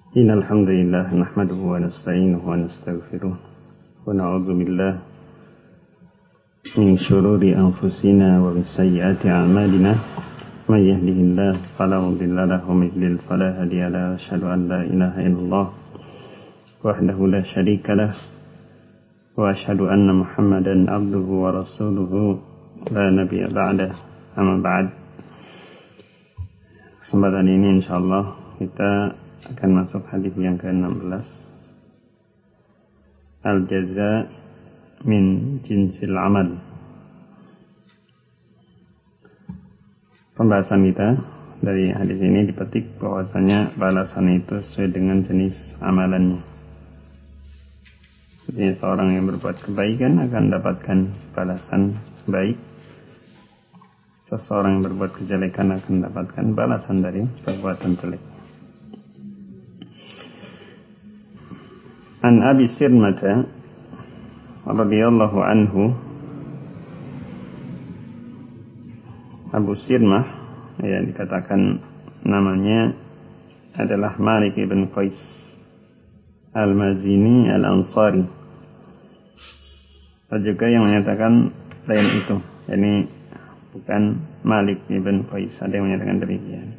إن الحمد لله نحمده ونستعينه ونستغفره ونعوذ بالله من شرور أنفسنا ومن سيئات أعمالنا من يهده الله فلا مضل له ومن يضلل فلا هادي له أشهد أن لا إله إلا الله وحده لا شريك له وأشهد أن محمدا عبده ورسوله لا نبي بعده أما بعد. Kesempatan ini insyaallah kita akan masuk hadis yang ke-16. Al-jaza min jinsil amal. Pembahasan kita dari hadis ini dipetik bahwasanya balasan itu sesuai dengan jenis amalannya. Jadi seorang yang berbuat kebaikan akan mendapatkan balasan baik. Seseorang yang berbuat kejelekan akan mendapatkan balasan dari perbuatan jelek. An Abi Sirmata radhiyallahu anhu, Abu Sirmah ya dikatakan namanya adalah Malik ibn Qais Al-Mazini Al-Ansari. Ada juga yang menyatakan lain itu, ini bukan Malik ibn Qais, ada yang menyatakan demikian.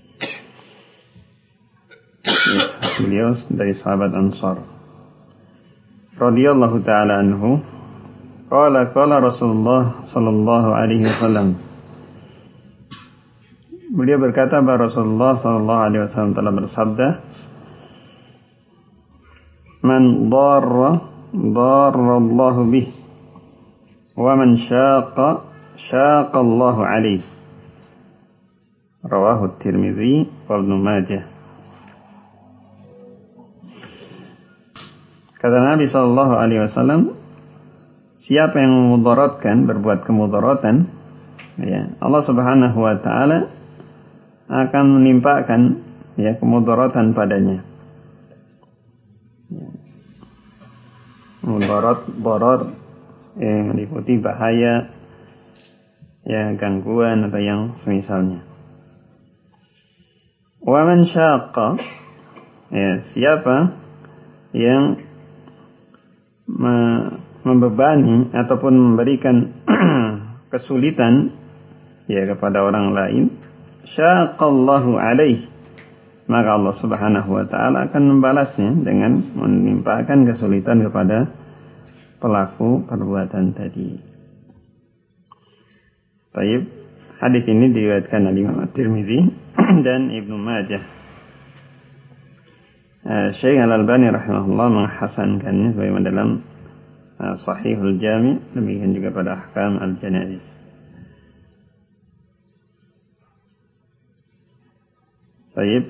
Beliau dari sahabat Ansar radhiyallahu ta'ala anhu, qala Rasulullah sallallahu alaihi wasallam. Beliau berkata bahwa Rasulullah sallallahu alaihi wasallam telah bersabda, man darra Allahu bih wa man syaqa Allahu alaihi. Rawahu Tirmidzi wa Ibnu Majah. Kata Nabi sallallahu alaihi wasallam, siapa yang memudaratkan, berbuat kemudaratan, ya, Allah Subhanahu wa taala akan menimpakan ya kemudaratan padanya. Ya. Darar yang meliputi bahaya, ya gangguan atau yang semisalnya. Wa man syaqqa, ya siapa yang membebani ataupun memberikan kesulitan ya kepada orang lain, syaqallahu alaih, maka Allah Subhanahu wa taala akan membalasnya dengan menimpakan kesulitan kepada pelaku perbuatan tadi. Baik, hadis ini diriwayatkan oleh Imam Tirmidzi dan Ibnu Majah. Syekh Al-Albani rahimahullah menghasankannya sebagaimana dalam Sahihul Jami', demikian juga pada Ahkam Al-Janaiz. Baik.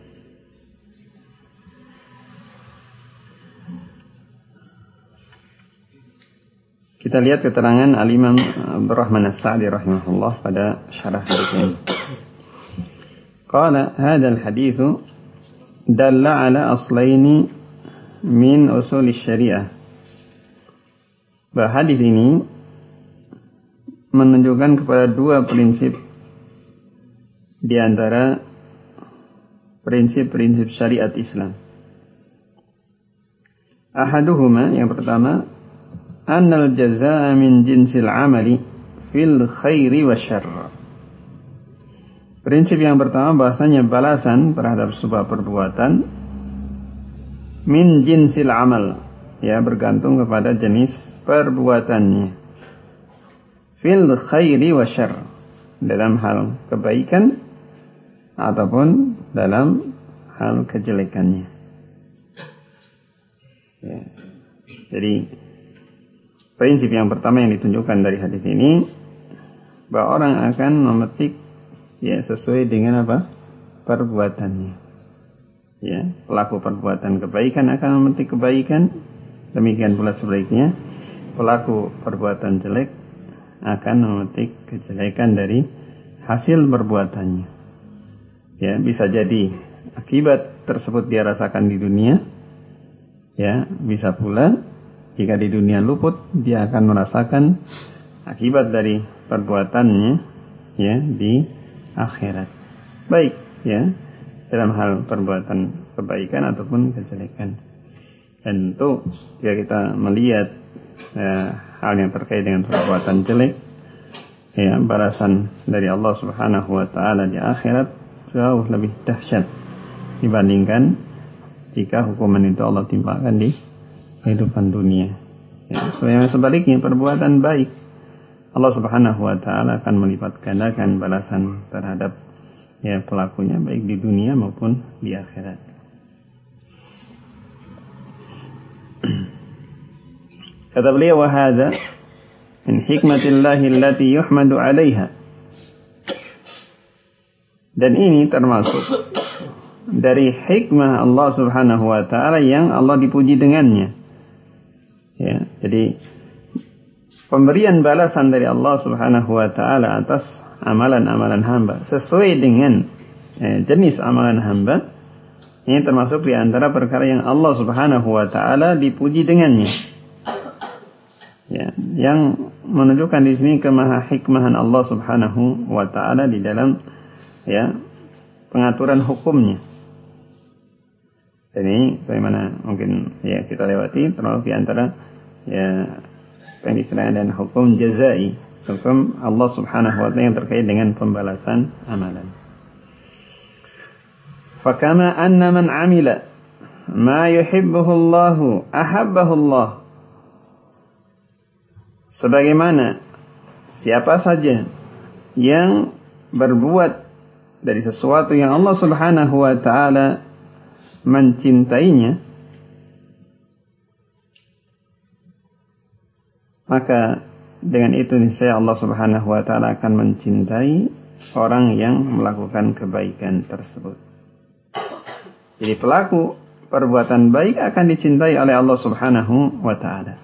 Kita lihat keterangan Al-Imam Abdurrahman As-Sa'di rahimahullah pada syarah hadis ini. Qala hadzal haditsu dalla ala aslaini min usul syariah. Bahwa hadis ini menunjukkan kepada dua prinsip di antara prinsip-prinsip syariat Islam. Ahaduhuma, yang pertama, annal jazaa'a min jinsil amali fil khairi wasyarr. Prinsip yang pertama bahasanya balasan terhadap sebuah perbuatan min jinsil amal, ya bergantung kepada jenis perbuatannya. Fil khairi wa syarr, dalam hal kebaikan ataupun dalam hal kejelekannya. Ya. Jadi prinsip yang pertama yang ditunjukkan dari hadis ini, bahwa orang akan memetik ya sesuai dengan apa? Perbuatannya. Ya, pelaku perbuatan kebaikan akan memetik kebaikan, demikian pula sebaliknya pelaku perbuatan jelek akan memetik kejelekan dari hasil perbuatannya. Ya, bisa jadi akibat tersebut dia rasakan di dunia. Ya, bisa pula jika di dunia luput, dia akan merasakan akibat dari perbuatannya ya di akhirat. Baik, ya, dalam hal perbuatan kebaikan ataupun kejelekan. Dan tentu jika kita melihat hal yang terkait dengan perbuatan jelek, ya, balasan dari Allah Subhanahu wa taala di akhirat jauh lebih dahsyat dibandingkan jika hukuman itu Allah timpakan di kehidupan dunia. Ya, sebaliknya perbuatan baik Allah Subhanahu wa taala akan melipat gandakan balasan terhadap ya pelakunya baik di dunia maupun di akhirat. Kata beliau, wa hadza min hikmatillahi allati yuhmadu 'alaiha. Dan ini termasuk dari hikmah Allah Subhanahu wa taala yang Allah dipuji dengannya. Ya, jadi pemberian balasan dari Allah Subhanahu wa taala atas amalan-amalan hamba sesuai dengan jenis amalan hamba, ini termasuk di antara perkara yang Allah Subhanahu wa taala dipuji dengannya. Ya, yang menunjukkan di sini kemahahikmahan Allah Subhanahu wa taala di dalam ya pengaturan hukumnya. Ini bagaimana mungkin ya kita lewati termasuk di antara ya yang disebut dengan hukum jazai, hukum Allah Subhanahu wa taala yang terkait dengan pembalasan amalan. Fakama anna man amila ma yuhibbuhu Allah ahabbahu Allah. Sebagaimana siapa saja yang berbuat dari sesuatu yang Allah Subhanahu wa taala mencintainya, maka dengan itu niscaya Allah Subhanahu wa taala akan mencintai orang yang melakukan kebaikan tersebut. Jadi pelaku perbuatan baik akan dicintai oleh Allah Subhanahu wa taala.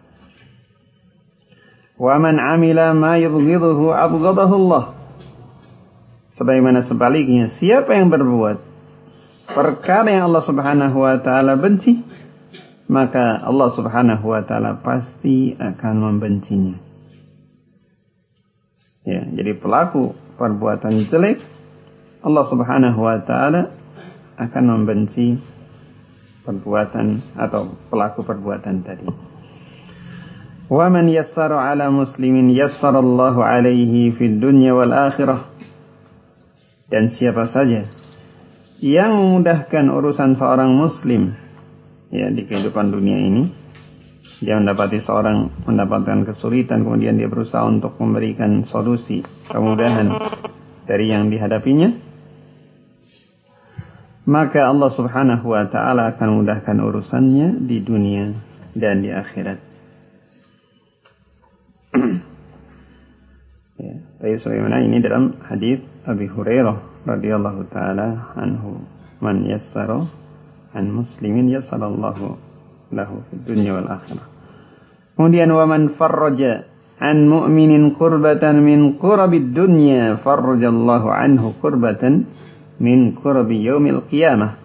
Wa man amila ma yubghiduhu abghadahu Allah. Sebagaimana sebaliknya, siapa yang berbuat perkara yang Allah Subhanahu wa taala benci, maka Allah Subhanahu wa taala pasti akan membencinya. Ya, jadi pelaku perbuatan jelek, Allah Subhanahu wa taala akan membenci perbuatan atau pelaku perbuatan tadi. Wa man yassara 'ala muslimin yassarallahu 'alaihi fid dunya wal akhirah. Dan siapa saja yang memudahkan urusan seorang muslim ya di kehidupan dunia ini, dia mendapatkan kesulitan, kemudian dia berusaha untuk memberikan solusi, kemudahan dari yang dihadapinya, maka Allah Subhanahu wa taala akan mudahkan urusannya di dunia dan di akhirat. Ya, tapi sebagaimana ini dalam hadis Abi Hurairah radhiyallahu taala anhu, man yassara an muslimin yassarallahu lahu fid dunya wal akhirah. Kemudian wa man farraja an mu'minin kurbatan min kurabid dunya farrajallahu anhu kurbatan min kurabi yaumil qiyamah.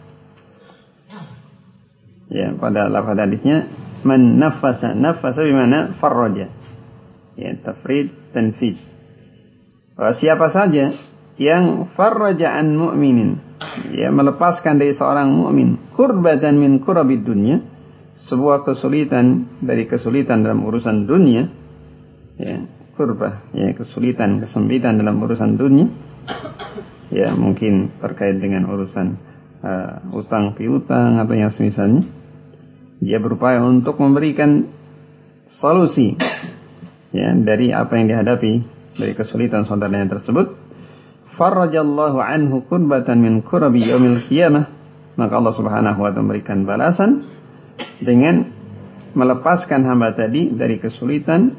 Ya, pada lafaz hadisnya man nafasa bimana farraja. Ya, tafrid tanfiz. Siapa saja yang farraja an mu'minin, ya melepaskan dari seorang mukmin kurbatan min kurabid dunya, sebuah kesulitan dari kesulitan dalam urusan dunia, ya kurbah, ya kesulitan, kesempitan dalam urusan dunia, ya mungkin terkait dengan urusan utang piutang atau yang semisalnya, dia berupaya untuk memberikan solusi ya dari apa yang dihadapi dari kesulitan saudaranya tersebut, farajallahu anhu kurbatan min kurabi yaumil qiyamah, maka Allah Subhanahu wa taala memberikan balasan dengan melepaskan hamba tadi dari kesulitan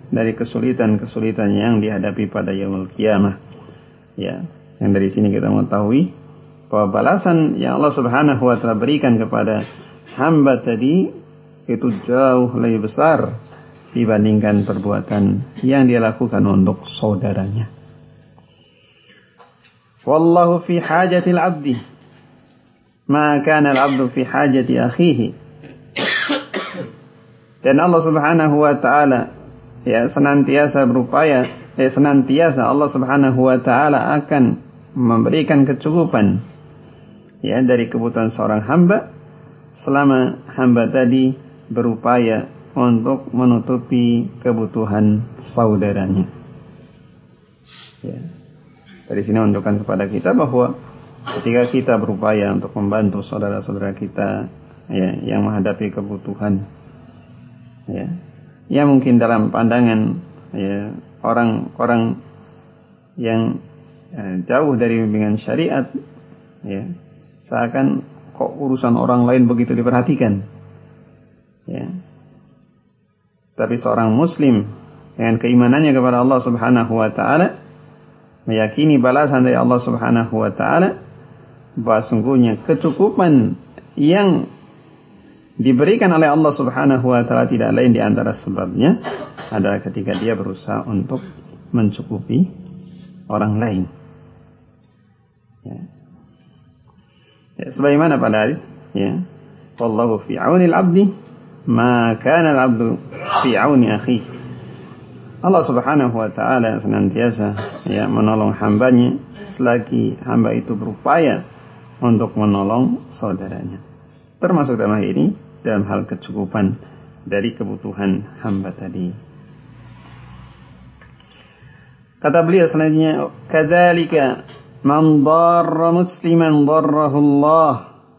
yang dihadapi pada yaumul qiyamah. Ya, yang dari sini kita mengetahui bahwa balasan yang Allah Subhanahu wa taala berikan kepada hamba tadi itu jauh lebih besar dibandingkan perbuatan yang dia lakukan untuk saudaranya. Wallahu fi hajatil abdi ma kana al-abdu fi hajati akhihi. Dan Allah Subhanahu wa taala ya senantiasa Allah Subhanahu wa taala akan memberikan kecukupan ya dari kebutuhan seorang hamba selama hamba tadi berupaya untuk menutupi kebutuhan saudaranya. Ya. Dari sini menunjukkan kepada kita bahwa ketika kita berupaya untuk membantu saudara-saudara kita ya, yang menghadapi kebutuhan, ya mungkin dalam pandangan ya, orang-orang yang jauh dari bimbingan syariat, ya, seakan kok urusan orang lain begitu diperhatikan. Ya. Tapi seorang muslim dengan keimanannya kepada Allah Subhanahu wa taala meyakini balasan dari Allah Subhanahu wa taala, bahwa sungguhnya kecukupan yang diberikan oleh Allah Subhanahu wa taala tidak lain di antara sebabnya adalah ketika dia berusaha untuk mencukupi orang lain. Ya, sebagaimana pada hadis, ya, wallahu fi 'aunil 'abdi ma kana al-'abdu fi 'auni akhihi. Allah Subhanahu wa taala senantiasa ya menolong hambanya selagi hamba itu berupaya untuk menolong saudaranya. Termasuk dalam hal ini dalam hal kecukupan dari kebutuhan hamba tadi. Kata beliau selanjutnya, kadzalika man darra musliman darrahu Allah.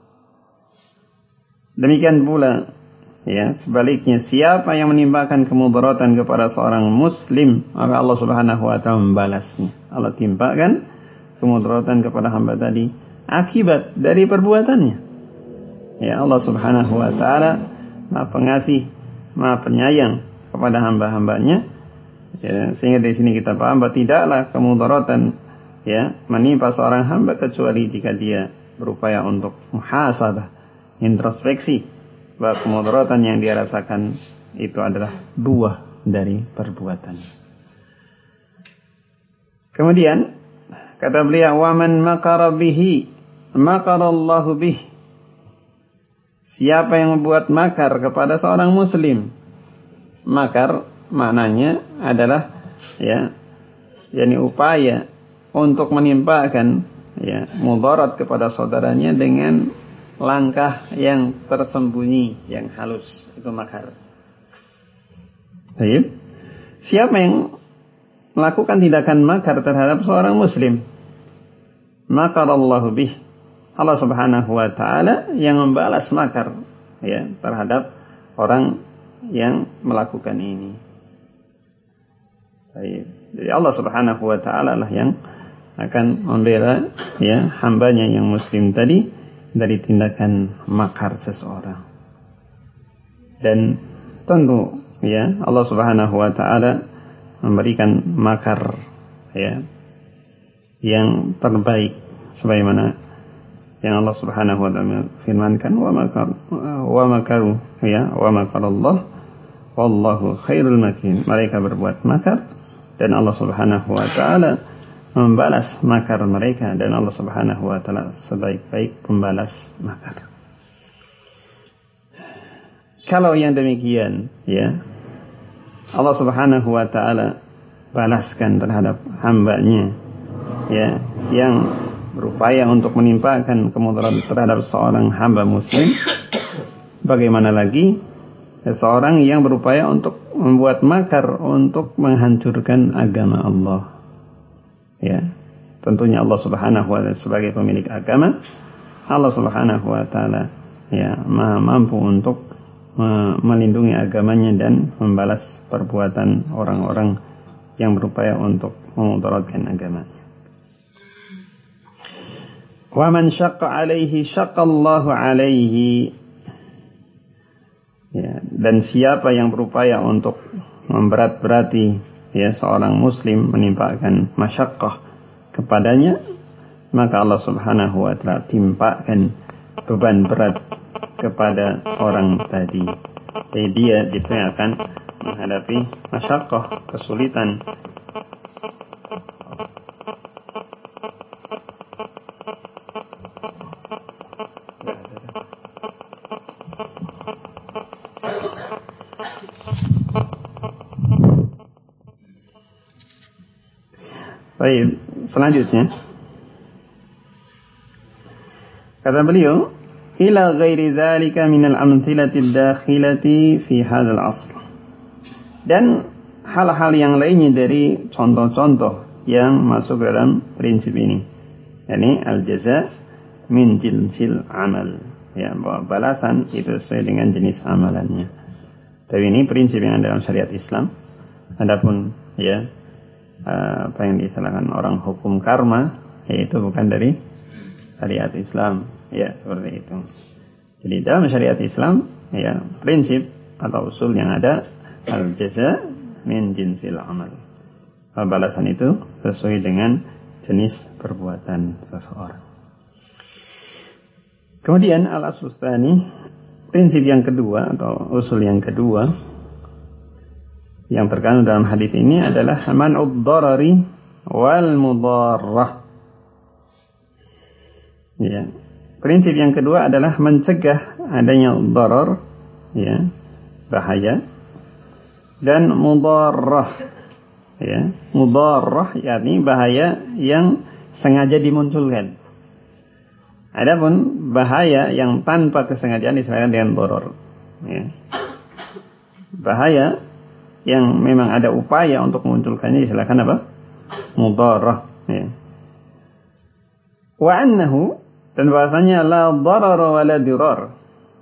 Demikian pula, ya, sebaliknya siapa yang menimpakan kemudaratan kepada seorang muslim, maka Allah Subhanahu wa taala membalasnya. Allah timpakan kemudaratan kepada hamba tadi akibat dari perbuatannya. Ya, Allah Subhanahu wa taala Maha Pengasih, Maha Penyayang kepada hamba-hambanya. Ya, sehingga dari sini kita paham bahwa tidaklah kemudaratan ya menimpa seorang hamba kecuali jika dia berupaya untuk muhasabah, introspeksi, bahwa kemudaratan yang dia rasakan itu adalah buah dari perbuatan. Kemudian kata beliau, wa man makara bihi makarallahu bih. Siapa yang membuat makar kepada seorang muslim, makar maknanya adalah ya, yakni upaya untuk menimpakan ya mudarat kepada saudaranya dengan langkah yang tersembunyi, yang halus, itu makar. Baik. Siapa yang melakukan tindakan makar terhadap seorang muslim, makarallahu bih. Allah Subhanahu wa taala yang membalas makar ya terhadap orang yang melakukan ini. Baik. Jadi Allah Subhanahu wa taala lah yang akan membela ya hambanya yang muslim tadi dari tindakan makar seseorang. Dan tentu ya Allah Subhanahu wa taala memberikan makar ya yang terbaik sebagaimana yang Allah Subhanahu wa taala firmankan, wa makaru ya wa makarallah wallahu khairul makirin. Mereka berbuat makar dan Allah Subhanahu wa taala membalas makar mereka, dan Allah Subhanahu wa taala sebaik-baik pembalas makar. Kalau yang demikian ya Allah Subhanahu wa taala balaskan terhadap hambanya ya yang berupaya untuk menimpakan kemudaratan terhadap seorang hamba muslim, bagaimana lagi seorang yang berupaya untuk membuat makar untuk menghancurkan agama Allah. Ya, tentunya Allah Subhanahu wa taala sebagai pemilik agama, Allah Subhanahu wa taala ya Maha mampu untuk melindungi agamanya dan membalas perbuatan orang-orang yang berupaya untuk memudaratkan agamanya. Wa man syaqqa alaihi syaqqallahu alaihi. Ya, dan siapa yang berupaya untuk memberat-berati ya seorang muslim, menimpakan masyaqqah kepadanya, maka Allah Subhanahu wa taala timpakan beban berat kepada orang tadi. Jadi dia biasanya akan menghadapi masyaqqah, kesulitan. Baik, selanjutnya Kata beliau, ila ghairi dzalika minal amthilati dakhilati fi hadzal asl. Dan hal-hal yang lainnya dari contoh-contoh yang masuk dalam prinsip ini. Yani al-jaza min jinsil amal. Ya, bahwa balasan itu sesuai dengan jenis amalannya. Tapi ini prinsip yang ada dalam syariat Islam. Adapun ya apa yang diistilahkan orang hukum karma, yaitu bukan dari syariat Islam. Ya, seperti itu. Jadi dalam syariat Islam, ya, prinsip atau usul yang ada al-jaza min jinsil amal. Balasan itu sesuai dengan jenis perbuatan seseorang. Kemudian al-aslu tsani, prinsip yang kedua atau usul yang kedua yang terkandung dalam hadis ini adalah man'ud darari wal mudarrah. Ya. Prinsip yang kedua adalah mencegah adanya darar, ya, bahaya, dan mudarrah. Ya, mudarrah yakni bahaya yang sengaja dimunculkan. Adapun bahaya yang tanpa kesengajaan disebutkan dengan darar. Ya. Bahaya yang memang ada upaya untuk memunculkannya disebutkan apa? Mudarrah. Ya. Wa annahu, dan bahasanya la darar wa la dirar.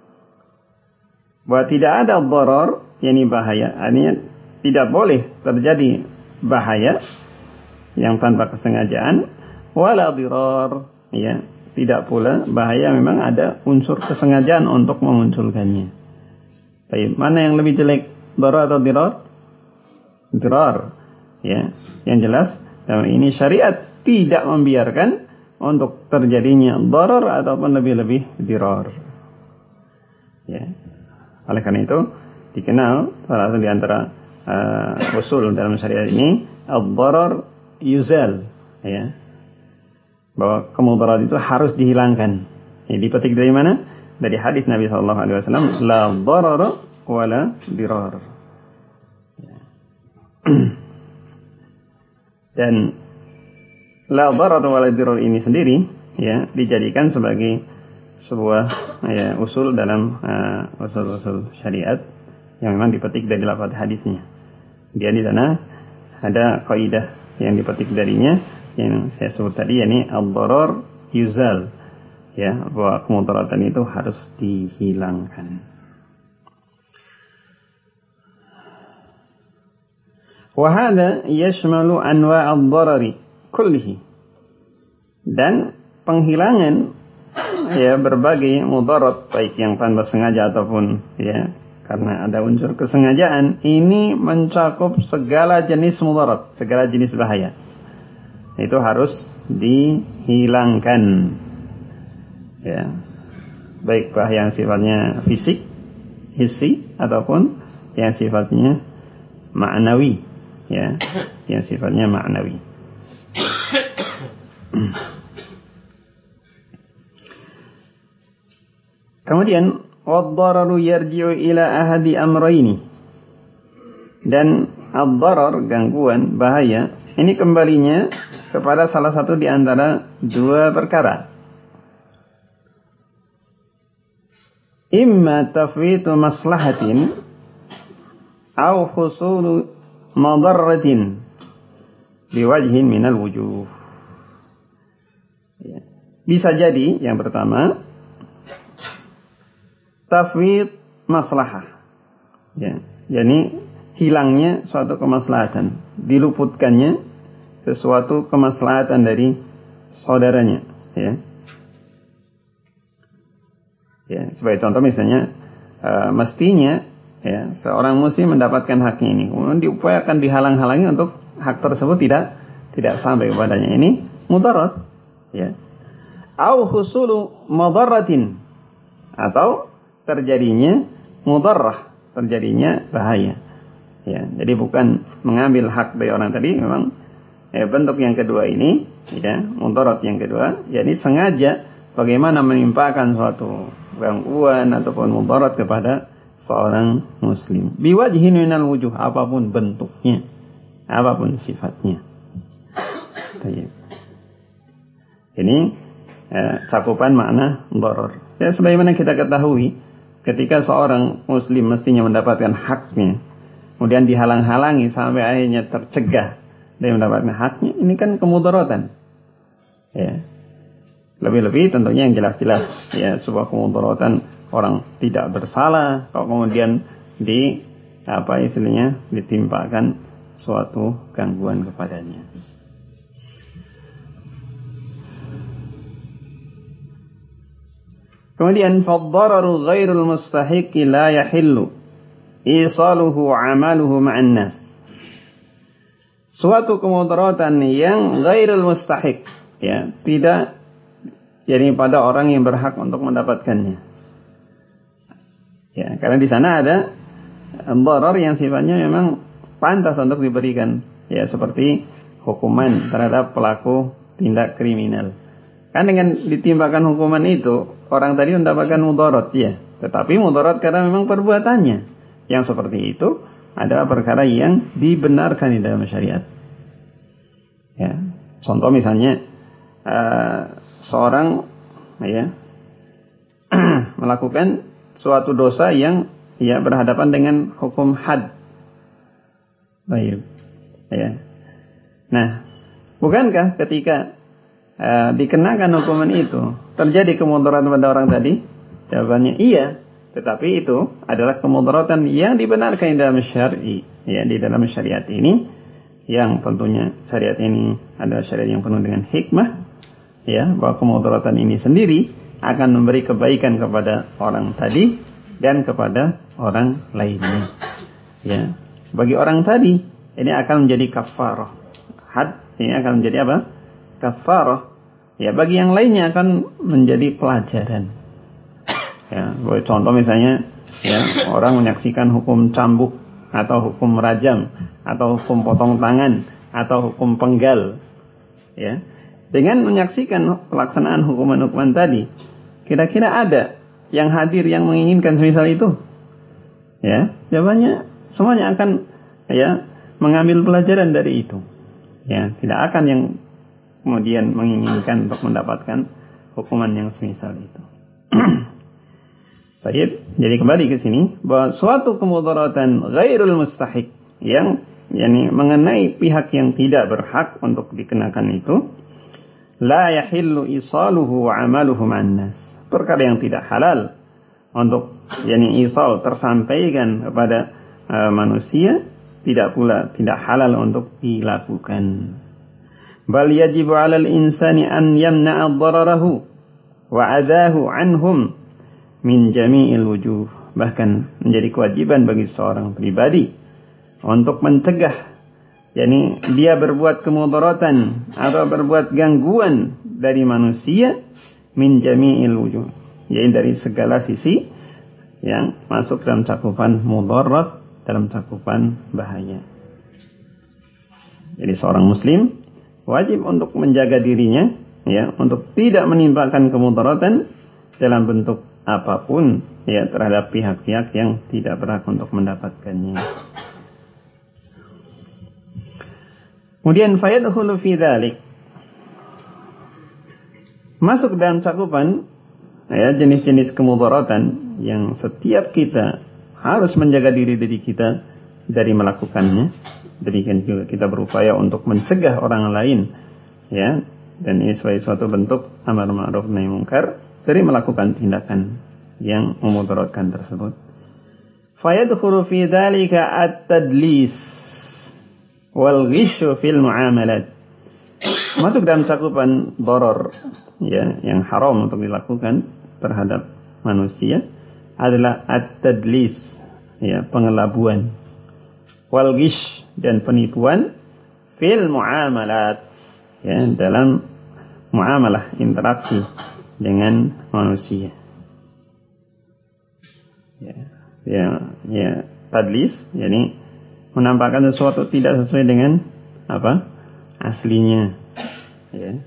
Bahwa tidak ada darar, yakni bahaya, artinya tidak boleh terjadi bahaya yang tanpa kesengajaan, wala dirar, ya, tidak pula bahaya memang ada unsur kesengajaan untuk memunculkannya. Tapi mana yang lebih jelek, darar atau dirar? Dirar. Ya, yang jelas dalam ini syariat tidak membiarkan untuk terjadinya darar ataupun lebih-lebih dirar. Ya. Oleh karena itu dikenal salah satu di antara usul dalam syariat ini ad-darar yuzal, ya. Bahwa kemudarat itu harus dihilangkan. Ini dipetik dari mana? Dari hadis Nabi sallallahu alaihi wasallam, la darara wa la dirar. Dan la darar wa la dirar ini sendiri, ya, dijadikan sebagai sebuah, ya, usul dalam usul-usul syariat yang memang dipetik dari lafaz hadisnya. Dia di sana ada kaidah yang dipetik darinya yang saya sebut tadi, yakni ad-darar yuzal, ya, bahwa kemudaratan itu harus dihilangkan. Wa hadha yashmalu anwa' ad-darari kullihi, dan penghilangan, ya, berbagai mudarat baik yang tanpa sengaja ataupun, ya, karena ada unsur kesengajaan, ini mencakup segala jenis mudarat, segala jenis bahaya. Itu harus dihilangkan, ya, baik bahaya yang sifatnya fisik, hissi, ataupun yang sifatnya ma'nawi, ya, yang sifatnya ma'nawi. Kemudian wad-dararu yarji'u ila ahadi amrayni, dan ad-darar, gangguan, bahaya, ini kembalinya kepada salah satu di antara dua perkara. Imma tafwitu maslahatin au husulu madarratin biwajhin minal wujuh. Bisa jadi yang pertama tafwid maslahah, ya, yakni hilangnya suatu kemaslahatan, diluputkannya sesuatu kemaslahatan dari saudaranya, ya. Ya, sebagai contoh misalnya mestinya, ya, seorang muslim mendapatkan haknya ini, kemudian diupayakan dihalang-halangi untuk hak tersebut tidak sampai kepadanya, ini mudarat, ya. Au husulu madarratin, atau terjadinya mudarrah, terjadinya bahaya, ya. Jadi bukan mengambil hak dari orang tadi, memang, ya, bentuk yang kedua ini, ya, mudarat yang kedua, yakni sengaja bagaimana menimpakan suatu gangguan ataupun mudarat kepada seorang muslim. Biwajhin minal wujuh, apapun bentuknya, apapun sifatnya. Baik. Ini cakupan makna dharar. Ya, sebagaimana kita ketahui, ketika seorang muslim mestinya mendapatkan haknya, kemudian dihalang-halangi sampai akhirnya tercegah dari mendapatkan haknya, ini kan kemudaratan. Ya. Lebih-lebih tentunya yang jelas-jelas, ya, sebuah kemudaratan orang tidak bersalah, kalau kemudian ditimpakan suatu gangguan kepadanya. Kemudian fad-dararu ghairul mustahiqi la yahillu isaluhu amaluhu ma'an nas. Suatu kemudaratan yang ghairul mustahiq, ya, tidak jadi pada orang yang berhak untuk mendapatkannya. Ya, karena di sana ada darar yang sifatnya memang pantas untuk diberikan, ya, seperti hukuman terhadap pelaku tindak kriminal. Kan dengan ditimpakan hukuman itu, orang tadi mendapatkan mudarat, ya. Tetapi mudarat karena memang perbuatannya. Yang seperti itu adalah perkara yang dibenarkan di dalam syariat. Ya. Contoh misalnya, seorang, ya, melakukan suatu dosa yang, ya, berhadapan dengan hukum had. Baik. Ya. Nah, bukankah ketika dikenakan hukuman itu terjadi kemudaratan pada orang tadi? Jawabannya iya, tetapi itu adalah kemudaratan yang dibenarkan di dalam syar'i, ya, di dalam syariat ini, yang tentunya syariat ini adalah syariat yang penuh dengan hikmah, ya, bahwa kemudaratan ini sendiri akan memberi kebaikan kepada orang tadi dan kepada orang lainnya. Ya, bagi orang tadi ini akan menjadi kafarah. Had ini akan menjadi apa? Kafarah. Ya, bagi yang lainnya akan menjadi pelajaran. Ya, contoh misalnya, ya, orang menyaksikan hukum cambuk atau hukum rajam atau hukum potong tangan atau hukum penggal. Ya, dengan menyaksikan pelaksanaan hukuman-hukuman tadi, kira-kira ada yang hadir yang menginginkan semisal itu? Ya, jawabannya semuanya akan, ya, mengambil pelajaran dari itu. Ya, tidak akan yang kemudian menginginkan untuk mendapatkan hukuman yang semisal itu. Baik, jadi kembali ke sini bahwa suatu kemudaratan ghairul mustahiq yang, yani, mengenai pihak yang tidak berhak untuk dikenakan itu, la yahillu isaluhu wa amaluhu ma'an nas. Perkara yang tidak halal untuk, yani, isal tersampaikan kepada manusia, tidak halal untuk dilakukan. Bal yajibu 'alal insani an yamna'a dhararahu wa adzahu anhum min jami'il wujuh. Bahkan menjadi kewajiban bagi seorang pribadi untuk mencegah, yakni dia berbuat kemudaratan atau berbuat gangguan dari manusia, min jami'il wujuh, yaitu dari segala sisi yang masuk dalam cakupan mudarat, dalam cakupan bahaya. Jadi seorang muslim wajib untuk menjaga dirinya, ya, untuk tidak menimpakan kemudaratan dalam bentuk apapun, ya, terhadap pihak-pihak yang tidak berhak untuk mendapatkannya. Kemudian fayadkhulu fi dzalik, masuk dalam cakupan, ya, jenis-jenis kemudaratan yang setiap kita harus menjaga diri kita dari melakukannya. Demikian juga kita berupaya untuk mencegah orang lain, ya, dan ini sebagai suatu bentuk amar ma'ruf nahi munkar dari melakukan tindakan yang memudaratkan tersebut. Fayadkhulu fi dzalika at-tadlis wal ghishu fil muamalat. Masuk dalam cakupan darar, ya, yang haram untuk dilakukan terhadap manusia adalah at-tadlis, ya, pengelabuan, wal ghish, dan penipuan, fil muamalat, ya, dalam muamalah, interaksi dengan manusia. Ya, tadlis, yakni menampakkan sesuatu tidak sesuai dengan apa aslinya, ya.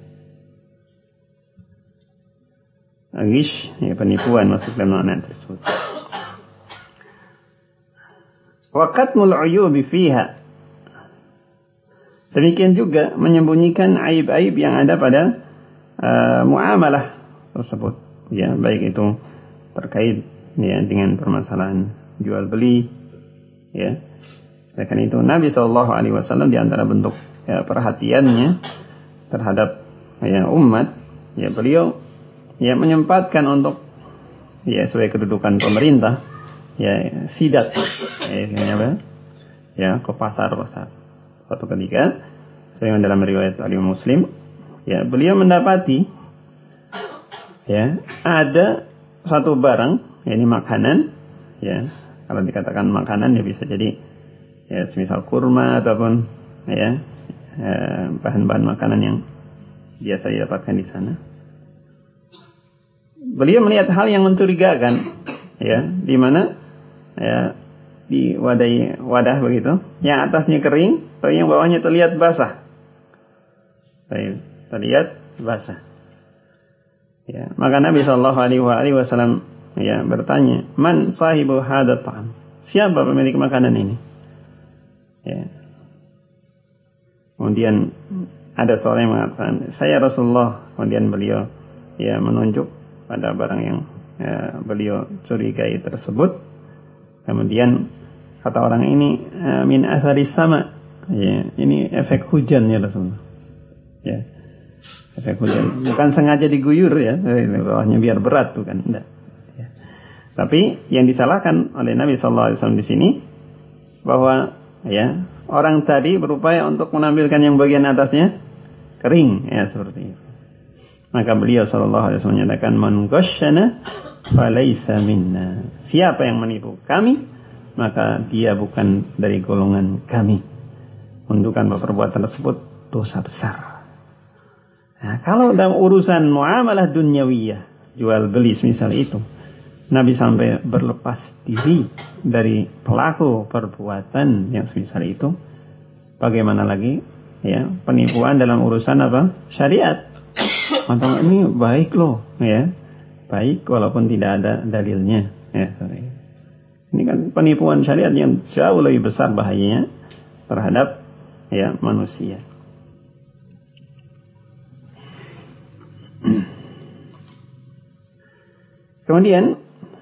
Ghish, ya, penipuan, masuk dalam makna tersebut. Wa katmul uyubi fiha, demikian juga menyembunyikan aib-aib yang ada pada muamalah tersebut, ya, baik itu terkait ya dengan permasalahan jual beli, ya. Karena itu Nabi SAW di antara bentuk ya, perhatiannya terhadap ya, umat, ya, beliau ya menyempatkan untuk ya sesuai kedudukan pemerintah ya sidak ya ke pasar-pasar. Suatu ketika sebagaimana dalam riwayat Imam Muslim, ya beliau mendapati ya ada satu barang, ya, ini makanan, ya kalau dikatakan makanan ya bisa jadi ya semisal kurma ataupun ya bahan-bahan makanan yang biasa didapatkan di sana. Beliau melihat hal yang mencurigakan, ya, di mana ya di wadah begitu, yang atasnya kering, tapi yang bawahnya terlihat basah. Terlihat basah. Ya, maka Nabi SAW ya bertanya, "Man sahibu hadzal ta'am?" Siapa pemilik makanan ini? Ya. Kemudian ada seorang yang mengatakan, "Saya Rasulullah." Kemudian beliau ya menunjuk pada barang yang ya, beliau curigai tersebut. Kemudian kata orang ini, "Min asaris sama." Ya, ini efek hujan ya Rasulullah. Ya. Efek hujan. Bukan sengaja diguyur ya, bawahnya biar berat tuh kan, enggak. Ya. Tapi yang disalahkan oleh Nabi SAW di sini bahwa ya orang tadi berupaya untuk menampilkan yang bagian atasnya kering, ya seperti itu. Maka beliau SAW menyatakan, "Man ghasyana falaysa minna." Siapa yang menipu kami, maka dia bukan dari golongan kami. Menunjukkan bahwa perbuatan tersebut dosa besar. Nah, kalau dalam urusan muamalah dunyawiyah, jual beli semisal itu, Nabi sampai berlepas diri dari pelaku perbuatan yang semisal itu. Bagaimana lagi ya penipuan dalam urusan apa? Syariat. Atau ini baik loh, ya. Baik walaupun tidak ada dalilnya, ya. Ini kan penipuan syariat yang jauh lebih besar bahayanya terhadap ya manusia. Kemudian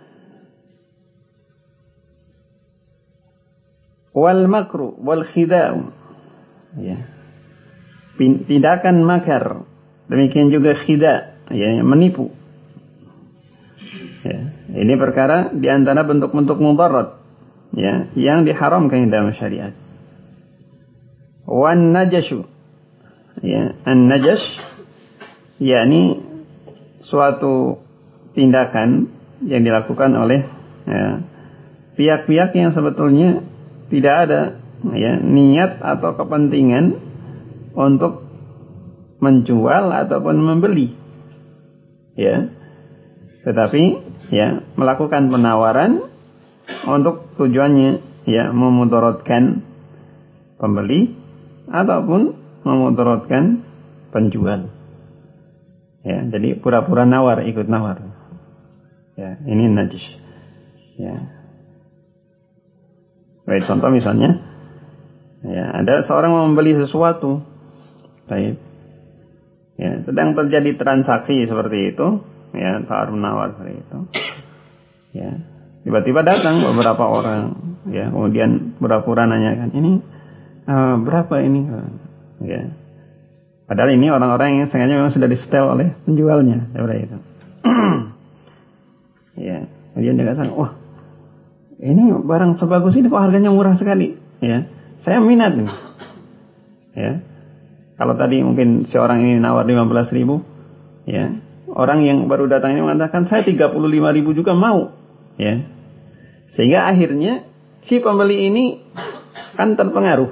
wal makru wal khida'u, ya, tindakan makar, demikian juga khida', ya, menipu, ya, ini perkara di antara bentuk-bentuk mudarat, ya, yang diharamkan dalam syariat. Wan najashu, ya, an najash, yakni suatu tindakan yang dilakukan oleh ya, pihak-pihak yang sebetulnya tidak ada ya, niat atau kepentingan untuk menjual ataupun membeli, ya, tetapi ya melakukan penawaran untuk tujuannya ya memudaratkan pembeli ataupun memudaratkan penjual, ya, jadi pura-pura nawar, ikut nawar, ya, ini najis, ya. Baik, contoh misalnya, ya, ada seorang membeli sesuatu, baik, ya, sedang terjadi transaksi seperti itu, ya, tawar menawar seperti itu, ya, tiba-tiba datang beberapa orang, ya, kemudian pura-pura nanyakan, ini berapa ini, ya, padahal ini orang-orang yang sengaja memang sudah disetel oleh penjualnya, seperti itu, ya, kemudian dia katakan, wah, ini barang sebagus ini kok harganya murah sekali, ya, saya minat nih, ya. Kalau tadi mungkin si orang ini nawar 15.000, ya, orang yang baru datang ini mengatakan saya 35.000 juga mau, ya, sehingga akhirnya si pembeli ini kan terpengaruh,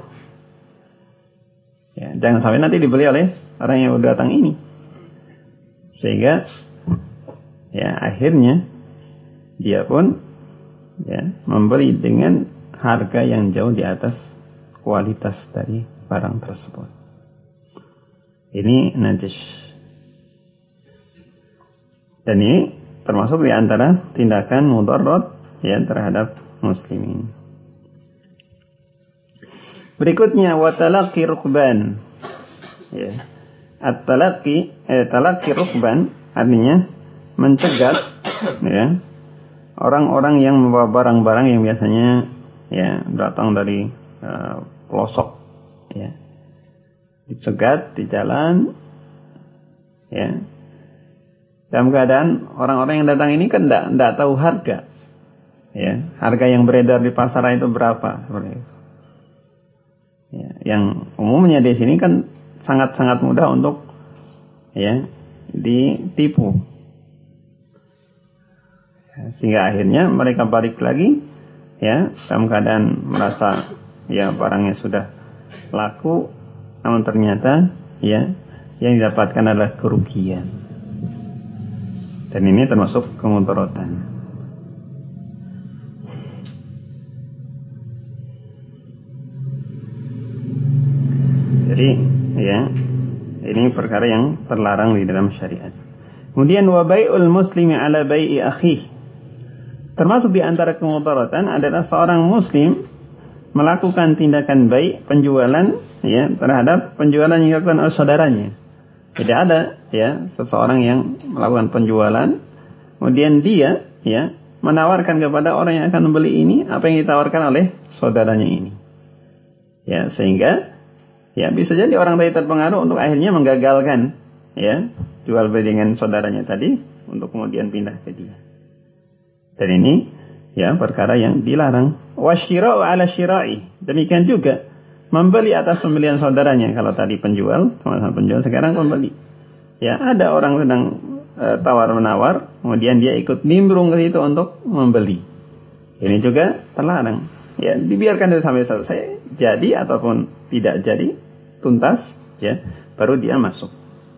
ya, jangan sampai nanti dibeli oleh orang yang baru datang ini, sehingga ya akhirnya dia pun ya membeli dengan harga yang jauh di atas kualitas dari barang tersebut. Ini najis. Dan ini termasuk di antara tindakan mudarat ya terhadap muslimin. Berikutnya wa talaqi rukban. Ya. talaqi rukban artinya mencegat ya orang-orang yang membawa barang-barang yang biasanya ya datang dari pelosok ya. Dicegat di jalan ya. Dalam keadaan orang-orang yang datang ini kan enggak tahu harga. Ya, harga yang beredar di pasaran itu berapa seperti itu. Ya, yang umumnya di sini kan sangat-sangat mudah untuk ya ditipu. Ya, sehingga akhirnya mereka balik lagi ya dalam keadaan merasa ya barangnya sudah laku, namun ternyata ya yang didapatkan adalah kerugian. Dan ini termasuk kemudaratan. Jadi ya ini perkara yang terlarang di dalam syariat. Kemudian wa bai'ul muslimi ala bai'i akhihi. Termasuk di antara kemudaratan adalah seorang muslim melakukan tindakan baik penjualan ya terhadap penjualan yang dilakukan oleh saudaranya. Tidak ada ya seseorang yang melakukan penjualan kemudian dia ya menawarkan kepada orang yang akan membeli ini apa yang ditawarkan oleh saudaranya ini. Ya sehingga ya bisa jadi orang tadi terpengaruh untuk akhirnya menggagalkan ya jual beli dengan saudaranya tadi untuk kemudian pindah ke dia. Dan ini ya perkara yang dilarang. Wasyira'u ala syira'i. Demikian juga membeli atas pembelian saudaranya. Kalau tadi penjual, sama-sama penjual, sekarang pembeli. Ya, ada orang sedang tawar-menawar, kemudian dia ikut nimbrung ke situ untuk membeli. Ini juga terlarang. Ya, dibiarkan dulu sampai selesai, jadi ataupun tidak jadi, tuntas, ya, baru dia masuk.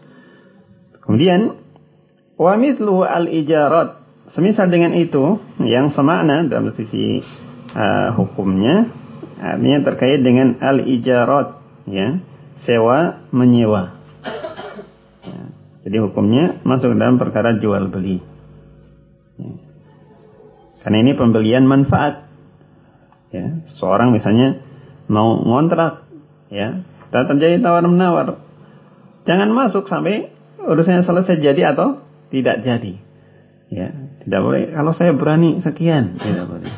Kemudian, wa mithlu al-ijarat. Semisal dengan itu, yang semakna dalam sisi hukumnya, artinya terkait dengan al-ijarat, ya, sewa menyewa. Ya, jadi hukumnya masuk dalam perkara jual beli. Ya. Karena ini pembelian manfaat. Ya, seorang misalnya mau ngontrak, ya, dan terjadi tawar menawar, jangan masuk sampai urusannya selesai jadi atau tidak jadi. Ya, tidak boleh. Kalau saya berani sekian, tidak boleh.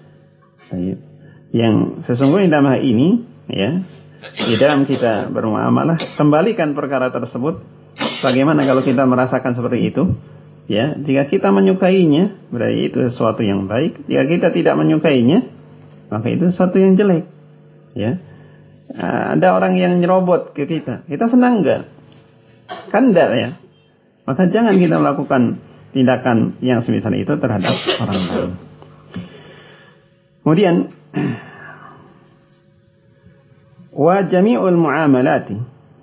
Baik. Yang sesungguhnya dalam hal ini ya di dalam kita bermuamalah kembalikan perkara tersebut bagaimana kalau kita merasakan seperti itu ya jika kita menyukainya berarti itu sesuatu yang baik, jika kita tidak menyukainya maka itu sesuatu yang jelek ya. Ada orang yang nyerobot ke kita senang enggak? Kan enggak ya, maka jangan kita melakukan tindakan yang semisal itu terhadap orang lain. Kemudian wa jami'ul muamalati,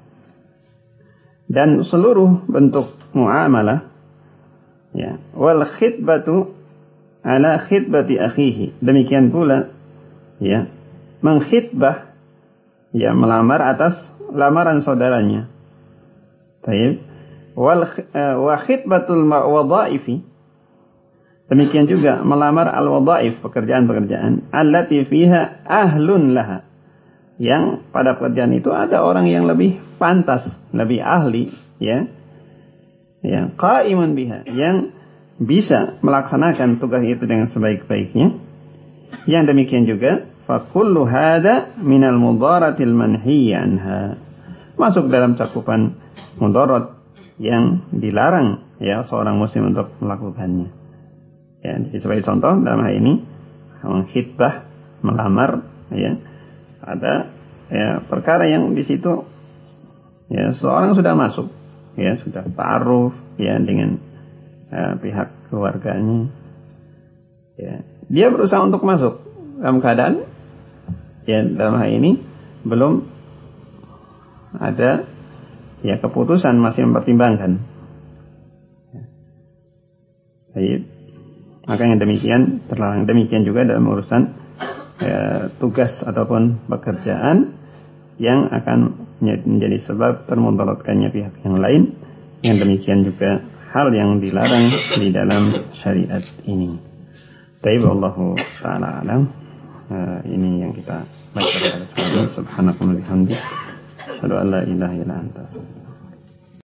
dan seluruh bentuk muamalah ya wal khitbatu ala khitbati akhihi, demikian pula ya mengkhitbah ya melamar atas lamaran saudaranya. Baik. Wa khitbatul wadhaifi, demikian juga melamar al-wadhaif, pekerjaan-pekerjaan allati fiha ahlun laha, yang pada pekerjaan itu ada orang yang lebih pantas, lebih ahli ya. Ya, qaimun biha, yang bisa melaksanakan tugas itu dengan sebaik-baiknya. Yang demikian juga fa kullu hada minal mudharatil manhiyya anha, masuk dalam cakupan mudarat yang dilarang ya seorang muslim untuk melakukannya. Ya, jadi sebagai contoh dalam hal ini khitbah, melamar ya, ada ya perkara yang di situ ya seorang sudah masuk ya, sudah ta'aruf ya dengan pihak keluarganya. Ya, dia berusaha untuk masuk dalam keadaan ya dalam hal ini belum ada ya keputusan, masih mempertimbangkan. Baik. Maka yang demikian terlarang. Demikian juga dalam urusan tugas ataupun pekerjaan yang akan menjadi sebab termudaratkannya pihak yang lain. Yang demikian juga hal yang dilarang di dalam syariat ini. Baik, wallahu ta'ala alam. Ini yang kita baca pada saat ini. Subhanakallahumma wa bihamdik, asyhadu an la ilaha illa anta, astaghfiruka.